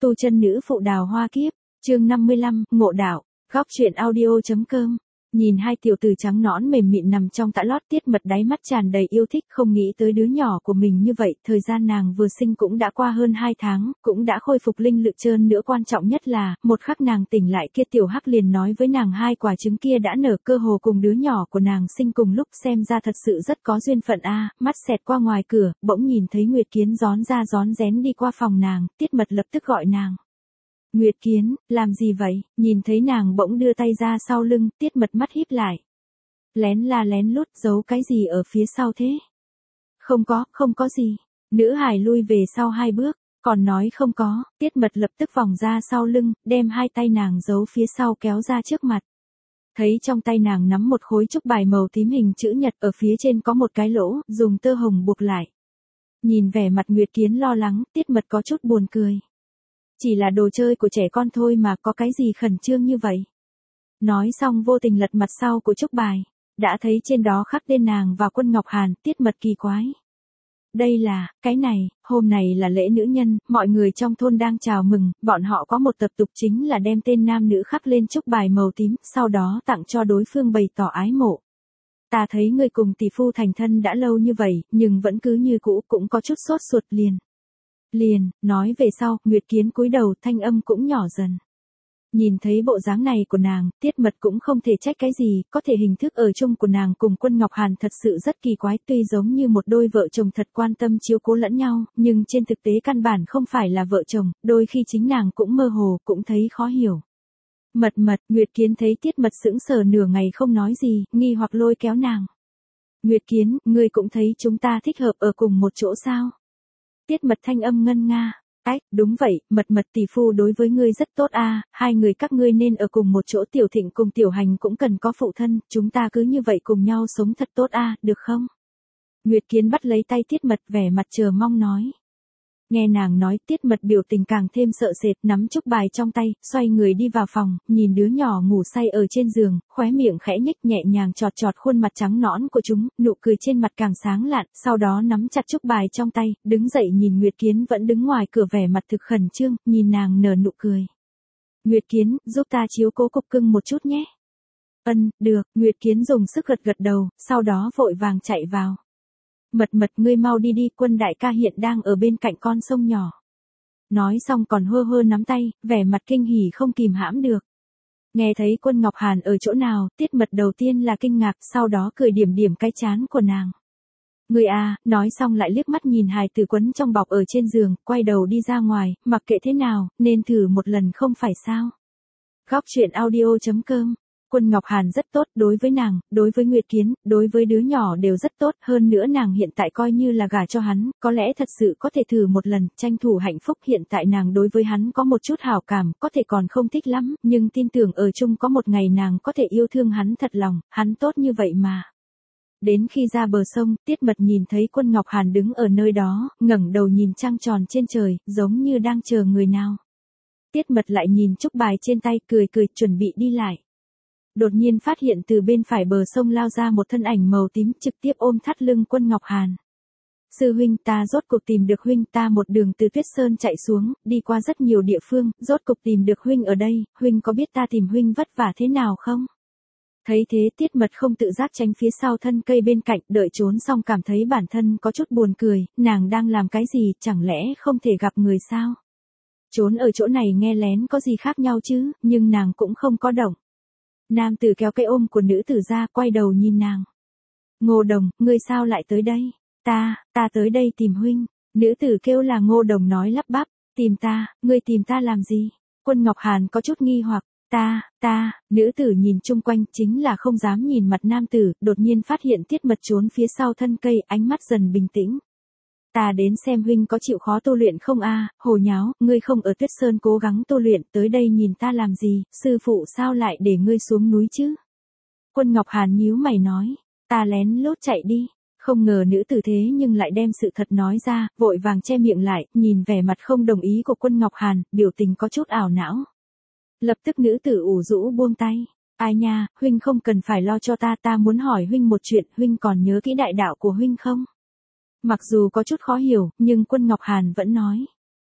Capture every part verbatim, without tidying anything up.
Tu chân nữ phụ đào hoa kiếp, chương năm mươi lăm, ngộ đạo, góc truyện audio.com. Nhìn hai tiểu tử trắng nõn mềm mịn nằm trong tã lót, Tiết Mật đáy mắt tràn đầy yêu thích, không nghĩ tới đứa nhỏ của mình như vậy, thời gian nàng vừa sinh cũng đã qua hơn hai tháng, cũng đã khôi phục linh lực trơn nữa, quan trọng nhất là, một khắc nàng tỉnh lại kia tiểu hắc liền nói với nàng hai quả trứng kia đã nở, cơ hồ cùng đứa nhỏ của nàng sinh cùng lúc, xem ra thật sự rất có duyên phận a. Mắt xẹt qua ngoài cửa, bỗng nhìn thấy Nguyệt Kiến rón ra rón rén đi qua phòng nàng, Tiết Mật lập tức gọi nàng. Nguyệt Kiến, làm gì vậy? Nhìn thấy nàng bỗng đưa tay ra sau lưng, Tiết Mật mắt híp lại. Lén la lén lút, giấu cái gì ở phía sau thế? Không có, không có gì. Nữ hài lui về sau hai bước, còn nói không có, Tiết Mật lập tức vòng ra sau lưng, đem hai tay nàng giấu phía sau kéo ra trước mặt. Thấy trong tay nàng nắm một khối trúc bài màu tím hình chữ nhật, ở phía trên có một cái lỗ, dùng tơ hồng buộc lại. Nhìn vẻ mặt Nguyệt Kiến lo lắng, Tiết Mật có chút buồn cười. Chỉ là đồ chơi của trẻ con thôi mà, có cái gì khẩn trương như vậy. Nói xong vô tình lật mặt sau của trúc bài, đã thấy trên đó khắc tên nàng và Quân Ngọc Hàn. Tiết Mật kỳ quái. Đây là, cái này, hôm này là lễ nữ nhân, mọi người trong thôn đang chào mừng, bọn họ có một tập tục chính là đem tên nam nữ khắc lên trúc bài màu tím, sau đó tặng cho đối phương bày tỏ ái mộ. Ta thấy người cùng tỷ phu thành thân đã lâu như vậy, nhưng vẫn cứ như cũ, cũng có chút sốt ruột liền. Liền, nói về sau, Nguyệt Kiến cúi đầu, thanh âm cũng nhỏ dần. Nhìn thấy bộ dáng này của nàng, Tiết Mật cũng không thể trách cái gì, có thể hình thức ở chung của nàng cùng Quân Ngọc Hàn thật sự rất kỳ quái, tuy giống như một đôi vợ chồng thật quan tâm chiếu cố lẫn nhau, nhưng trên thực tế căn bản không phải là vợ chồng, đôi khi chính nàng cũng mơ hồ, cũng thấy khó hiểu. Mật Mật, Nguyệt Kiến thấy Tiết Mật sững sờ nửa ngày không nói gì, nghi hoặc lôi kéo nàng. Nguyệt Kiến, ngươi cũng thấy chúng ta thích hợp ở cùng một chỗ sao? Tiết Mật thanh âm ngân nga. Ách, đúng vậy, Mật Mật tỷ phu đối với ngươi rất tốt a, hai người các ngươi nên ở cùng một chỗ, Tiểu Thịnh cùng Tiểu Hành cũng cần có phụ thân, chúng ta cứ như vậy cùng nhau sống thật tốt a, được không? Nguyệt Kiến bắt lấy tay Tiết Mật, vẻ mặt chờ mong nói. Nghe nàng nói, Tiết Mật biểu tình càng thêm sợ sệt, nắm trúc bài trong tay, xoay người đi vào phòng, nhìn đứa nhỏ ngủ say ở trên giường, khóe miệng khẽ nhếch, nhẹ nhàng chọt chọt khuôn mặt trắng nõn của chúng, nụ cười trên mặt càng sáng lạn, sau đó nắm chặt trúc bài trong tay, đứng dậy nhìn Nguyệt Kiến vẫn đứng ngoài cửa vẻ mặt thực khẩn trương, nhìn nàng nở nụ cười. Nguyệt Kiến, giúp ta chiếu cố cục cưng một chút nhé. Ân, được, Nguyệt Kiến dùng sức gật gật đầu, sau đó vội vàng chạy vào. Mật Mật, ngươi mau đi đi, Quân đại ca hiện đang ở bên cạnh con sông nhỏ. Nói xong còn hơ hơ nắm tay, vẻ mặt kinh hỉ không kìm hãm được. Nghe thấy Quân Ngọc Hàn ở chỗ nào, Tiết Mật đầu tiên là kinh ngạc, sau đó cười điểm điểm cái trán của nàng. Ngươi à, nói xong lại liếc mắt nhìn hài tử quấn trong bọc ở trên giường, quay đầu đi ra ngoài, mặc kệ thế nào, nên thử một lần không phải sao. Góc truyện audio.com. Quân Ngọc Hàn rất tốt, đối với nàng, đối với Nguyệt Kiến, đối với đứa nhỏ đều rất tốt, hơn nữa nàng hiện tại coi như là gả cho hắn, có lẽ thật sự có thể thử một lần, tranh thủ hạnh phúc. Hiện tại nàng đối với hắn có một chút hảo cảm, có thể còn không thích lắm, nhưng tin tưởng ở chung có một ngày nàng có thể yêu thương hắn thật lòng, hắn tốt như vậy mà. Đến khi ra bờ sông, Tiết Mật nhìn thấy Quân Ngọc Hàn đứng ở nơi đó, ngẩng đầu nhìn trăng tròn trên trời, giống như đang chờ người nào. Tiết Mật lại nhìn trúc bài trên tay, cười cười, chuẩn bị đi lại. Đột nhiên phát hiện từ bên phải bờ sông lao ra một thân ảnh màu tím, trực tiếp ôm thắt lưng Quân Ngọc Hàn. Sư huynh, ta rốt cuộc tìm được huynh, ta một đường từ Tuyết Sơn chạy xuống, đi qua rất nhiều địa phương, rốt cuộc tìm được huynh ở đây, huynh có biết ta tìm huynh vất vả thế nào không? Thấy thế, Tiết Mật không tự giác tránh phía sau thân cây bên cạnh, đợi trốn xong cảm thấy bản thân có chút buồn cười, nàng đang làm cái gì, chẳng lẽ không thể gặp người sao? Trốn ở chỗ này nghe lén có gì khác nhau chứ, nhưng nàng cũng không có động. Nam tử kéo cái ôm của nữ tử ra, quay đầu nhìn nàng. Ngô Đồng, ngươi sao lại tới đây? Ta, ta tới đây tìm huynh. Nữ tử kêu là Ngô Đồng nói lắp bắp. Tìm ta, ngươi tìm ta làm gì? Quân Ngọc Hàn có chút nghi hoặc. Ta, ta, nữ tử nhìn chung quanh, chính là không dám nhìn mặt nam tử, đột nhiên phát hiện Tiết Mật trốn phía sau thân cây, ánh mắt dần bình tĩnh. Ta đến xem huynh có chịu khó tu luyện không a, hồ nháo, ngươi không ở Tuyết Sơn cố gắng tu luyện, tới đây nhìn ta làm gì, sư phụ sao lại để ngươi xuống núi chứ? Quân Ngọc Hàn nhíu mày nói, ta lén lút chạy đi, không ngờ nữ tử thế nhưng lại đem sự thật nói ra, vội vàng che miệng lại, nhìn vẻ mặt không đồng ý của Quân Ngọc Hàn, biểu tình có chút ảo não. Lập tức nữ tử ủ rũ buông tay, ai nha, huynh không cần phải lo cho ta, ta muốn hỏi huynh một chuyện, huynh còn nhớ kỹ đại đạo của huynh không? Mặc dù có chút khó hiểu, nhưng Quân Ngọc Hàn vẫn nói.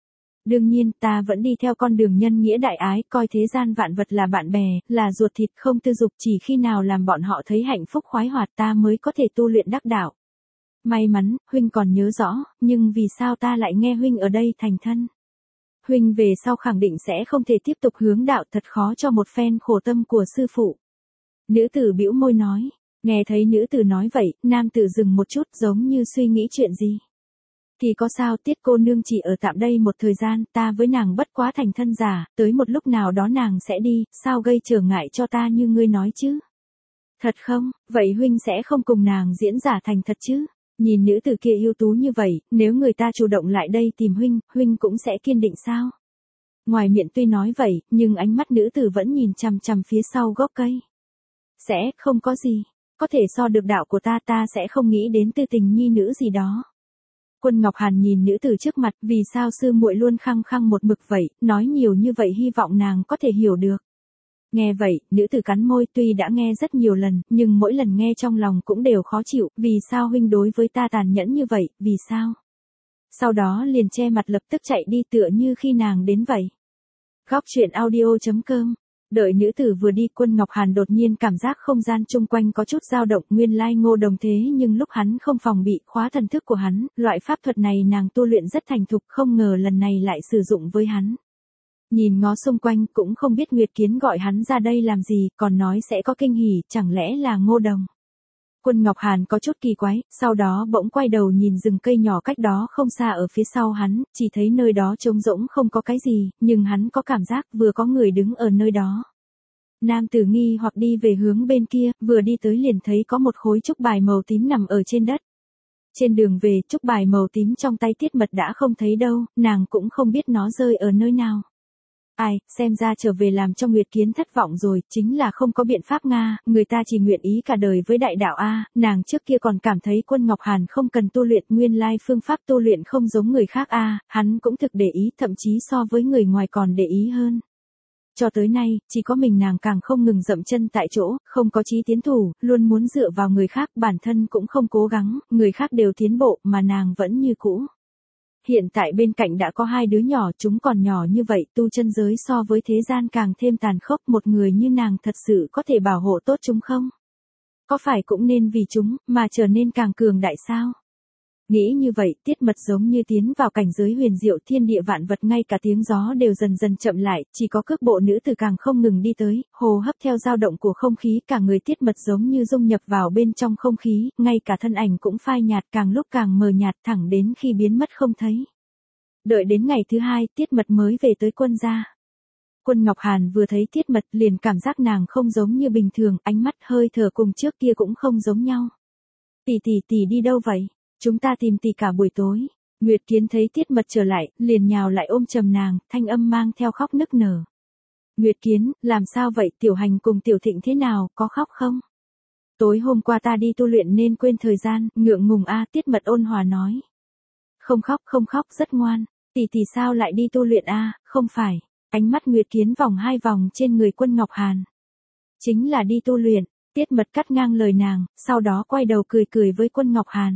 Đương nhiên, ta vẫn đi theo con đường nhân nghĩa đại ái, coi thế gian vạn vật là bạn bè, là ruột thịt, không tư dục, chỉ khi nào làm bọn họ thấy hạnh phúc khoái hoạt ta mới có thể tu luyện đắc đạo. May mắn, huynh còn nhớ rõ, nhưng vì sao ta lại nghe huynh ở đây thành thân? Huynh về sau khẳng định sẽ không thể tiếp tục hướng đạo, thật khó cho một phen khổ tâm của sư phụ. Nữ tử bĩu môi nói, nghe thấy nữ tử nói vậy, nam tử dừng một chút giống như suy nghĩ chuyện gì. Thì có sao, Tiết cô nương chỉ ở tạm đây một thời gian, ta với nàng bất quá thành thân giả, tới một lúc nào đó nàng sẽ đi, sao gây trở ngại cho ta như ngươi nói chứ? Thật không, vậy huynh sẽ không cùng nàng diễn giả thành thật chứ? Nhìn nữ tử kia ưu tú như vậy, nếu người ta chủ động lại đây tìm huynh, huynh cũng sẽ kiên định sao? Ngoài miệng tuy nói vậy, nhưng ánh mắt nữ tử vẫn nhìn chằm chằm phía sau gốc cây. Sẽ, không có gì. Có thể so được đạo của ta, ta sẽ không nghĩ đến tư tình nhi nữ gì đó. Quân Ngọc Hàn nhìn nữ tử trước mặt, vì sao sư muội luôn khăng khăng một mực vậy, nói nhiều như vậy hy vọng nàng có thể hiểu được. Nghe vậy, nữ tử cắn môi, tuy đã nghe rất nhiều lần, nhưng mỗi lần nghe trong lòng cũng đều khó chịu, vì sao huynh đối với ta tàn nhẫn như vậy, vì sao? Sau đó liền che mặt lập tức chạy đi tựa như khi nàng đến vậy. Góc truyện audio chấm com. Đợi nữ tử vừa đi, Quân Ngọc Hàn đột nhiên cảm giác không gian chung quanh có chút dao động, nguyên lai Ngô Đồng thế nhưng lúc hắn không phòng bị khóa thần thức của hắn, loại pháp thuật này nàng tu luyện rất thành thục, không ngờ lần này lại sử dụng với hắn. Nhìn ngó xung quanh cũng không biết Nguyệt Kiến gọi hắn ra đây làm gì, còn nói sẽ có kinh hỉ, chẳng lẽ là Ngô Đồng. Quân Ngọc Hàn có chút kỳ quái, sau đó bỗng quay đầu nhìn rừng cây nhỏ cách đó không xa ở phía sau hắn, chỉ thấy nơi đó trống rỗng không có cái gì, nhưng hắn có cảm giác vừa có người đứng ở nơi đó. Nam tử nghi hoặc đi về hướng bên kia, vừa đi tới liền thấy có một khối trúc bài màu tím nằm ở trên đất. Trên đường về, trúc bài màu tím trong tay Tiết Mật đã không thấy đâu, nàng cũng không biết nó rơi ở nơi nào. Ai, xem ra trở về làm cho Nguyệt Kiến thất vọng rồi, chính là không có biện pháp Nga, người ta chỉ nguyện ý cả đời với đại đạo A, nàng trước kia còn cảm thấy Quân Ngọc Hàn không cần tu luyện, nguyên lai phương pháp tu luyện không giống người khác A, hắn cũng thực để ý, thậm chí so với người ngoài còn để ý hơn. Cho tới nay, chỉ có mình nàng càng không ngừng dậm chân tại chỗ, không có chí tiến thủ, luôn muốn dựa vào người khác, bản thân cũng không cố gắng, người khác đều tiến bộ mà nàng vẫn như cũ. Hiện tại bên cạnh đã có hai đứa nhỏ, chúng còn nhỏ như vậy, tu chân giới so với thế gian càng thêm tàn khốc, một người như nàng thật sự có thể bảo hộ tốt chúng không? Có phải cũng nên vì chúng, mà trở nên càng cường đại sao? Nghĩ như vậy, Tiết Mật giống như tiến vào cảnh giới huyền diệu, thiên địa vạn vật, ngay cả tiếng gió đều dần dần chậm lại, chỉ có cước bộ nữ tử càng không ngừng đi tới, hô hấp theo dao động của không khí, cả người Tiết Mật giống như dung nhập vào bên trong không khí, ngay cả thân ảnh cũng phai nhạt, càng lúc càng mờ nhạt, thẳng đến khi biến mất không thấy. Đợi đến ngày thứ hai, Tiết Mật mới về tới Quân gia. Quân Ngọc Hàn vừa thấy Tiết Mật liền cảm giác nàng không giống như bình thường, ánh mắt hơi thở cùng trước kia cũng không giống nhau. Tỷ tỷ tỷ đi đâu vậy? Chúng ta tìm tỷ cả buổi tối. Nguyệt Kiến thấy Tiết Mật trở lại, liền nhào lại ôm chầm nàng, thanh âm mang theo khóc nức nở. Nguyệt Kiến, làm sao vậy, Tiểu Hành cùng Tiểu Thịnh thế nào, có khóc không? Tối hôm qua ta đi tu luyện nên quên thời gian, ngượng ngùng a, Tiết Mật ôn hòa nói. Không khóc, không khóc, rất ngoan. Tỷ tỷ sao lại đi tu luyện a, không phải. Ánh mắt Nguyệt Kiến vòng hai vòng trên người Quân Ngọc Hàn. Chính là đi tu luyện. Tiết Mật cắt ngang lời nàng, sau đó quay đầu cười cười với Quân Ngọc Hàn.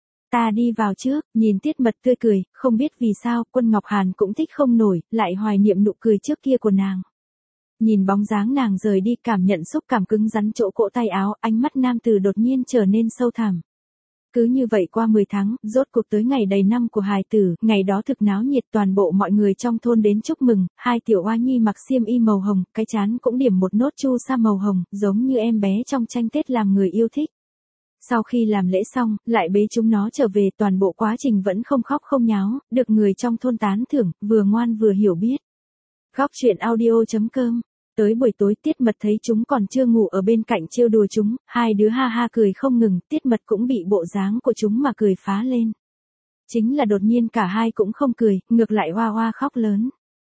Ta đi vào trước, nhìn Tiết Mật tươi cười, không biết vì sao, Quân Ngọc Hàn cũng thích không nổi, lại hoài niệm nụ cười trước kia của nàng. Nhìn bóng dáng nàng rời đi, cảm nhận xúc cảm cứng rắn chỗ cổ tay áo, ánh mắt nam tử đột nhiên trở nên sâu thẳm. Cứ như vậy qua mười tháng, rốt cuộc tới ngày đầy năm của hài tử, ngày đó thực náo nhiệt, toàn bộ mọi người trong thôn đến chúc mừng, hai tiểu oa nhi mặc xiêm y màu hồng, cái trán cũng điểm một nốt chu sa màu hồng, giống như em bé trong tranh Tết làm người yêu thích. Sau khi làm lễ xong, lại bế chúng nó trở về, toàn bộ quá trình vẫn không khóc không nháo, được người trong thôn tán thưởng, vừa ngoan vừa hiểu biết. Góc truyện audio chấm com. Tới buổi tối Tiết Mật thấy chúng còn chưa ngủ ở bên cạnh trêu đùa chúng, hai đứa ha ha cười không ngừng, Tiết Mật cũng bị bộ dáng của chúng mà cười phá lên. Chính là đột nhiên cả hai cũng không cười, ngược lại hoa hoa khóc lớn.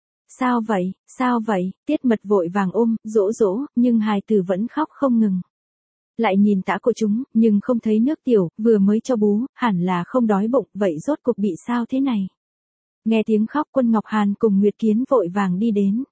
Sao vậy, sao vậy, Tiết Mật vội vàng ôm, dỗ dỗ, nhưng hài tử vẫn khóc không ngừng. Lại nhìn tã của chúng, nhưng không thấy nước tiểu, vừa mới cho bú, hẳn là không đói bụng, vậy rốt cuộc bị sao thế này? Nghe tiếng khóc, Quân Ngọc Hàn cùng Nguyệt Kiến vội vàng đi đến.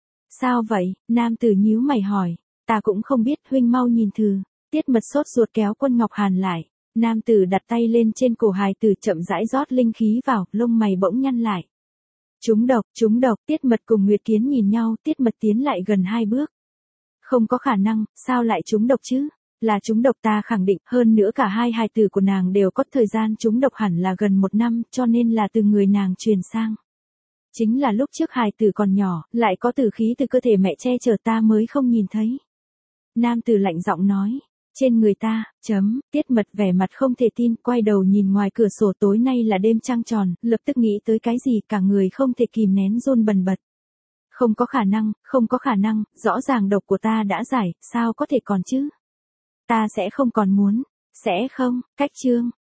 Sao vậy, nam tử nhíu mày hỏi, ta cũng không biết, huynh mau nhìn thử. Tiết Mật sốt ruột kéo Quân Ngọc Hàn lại, nam tử đặt tay lên trên cổ hài tử chậm rãi rót linh khí vào, lông mày bỗng nhăn lại. Trúng độc, trúng độc, Tiết Mật cùng Nguyệt Kiến nhìn nhau, Tiết Mật tiến lại gần hai bước. Không có khả năng, sao lại trúng độc chứ? Là trúng độc ta khẳng định, hơn nữa cả hai hài tử của nàng đều có thời gian trúng độc hẳn là gần một năm, cho nên là từ người nàng truyền sang. Chính là lúc trước hài tử còn nhỏ, lại có tử khí từ cơ thể mẹ che chở ta mới không nhìn thấy. Nam tử lạnh giọng nói, trên người ta, chấm, Tiết Mật vẻ mặt không thể tin, quay đầu nhìn ngoài cửa sổ, tối nay là đêm trăng tròn, lập tức nghĩ tới cái gì, cả người không thể kìm nén run bần bật. Không có khả năng, không có khả năng, rõ ràng độc của ta đã giải, sao có thể còn chứ? Ta sẽ không còn muốn, sẽ không, cách chương.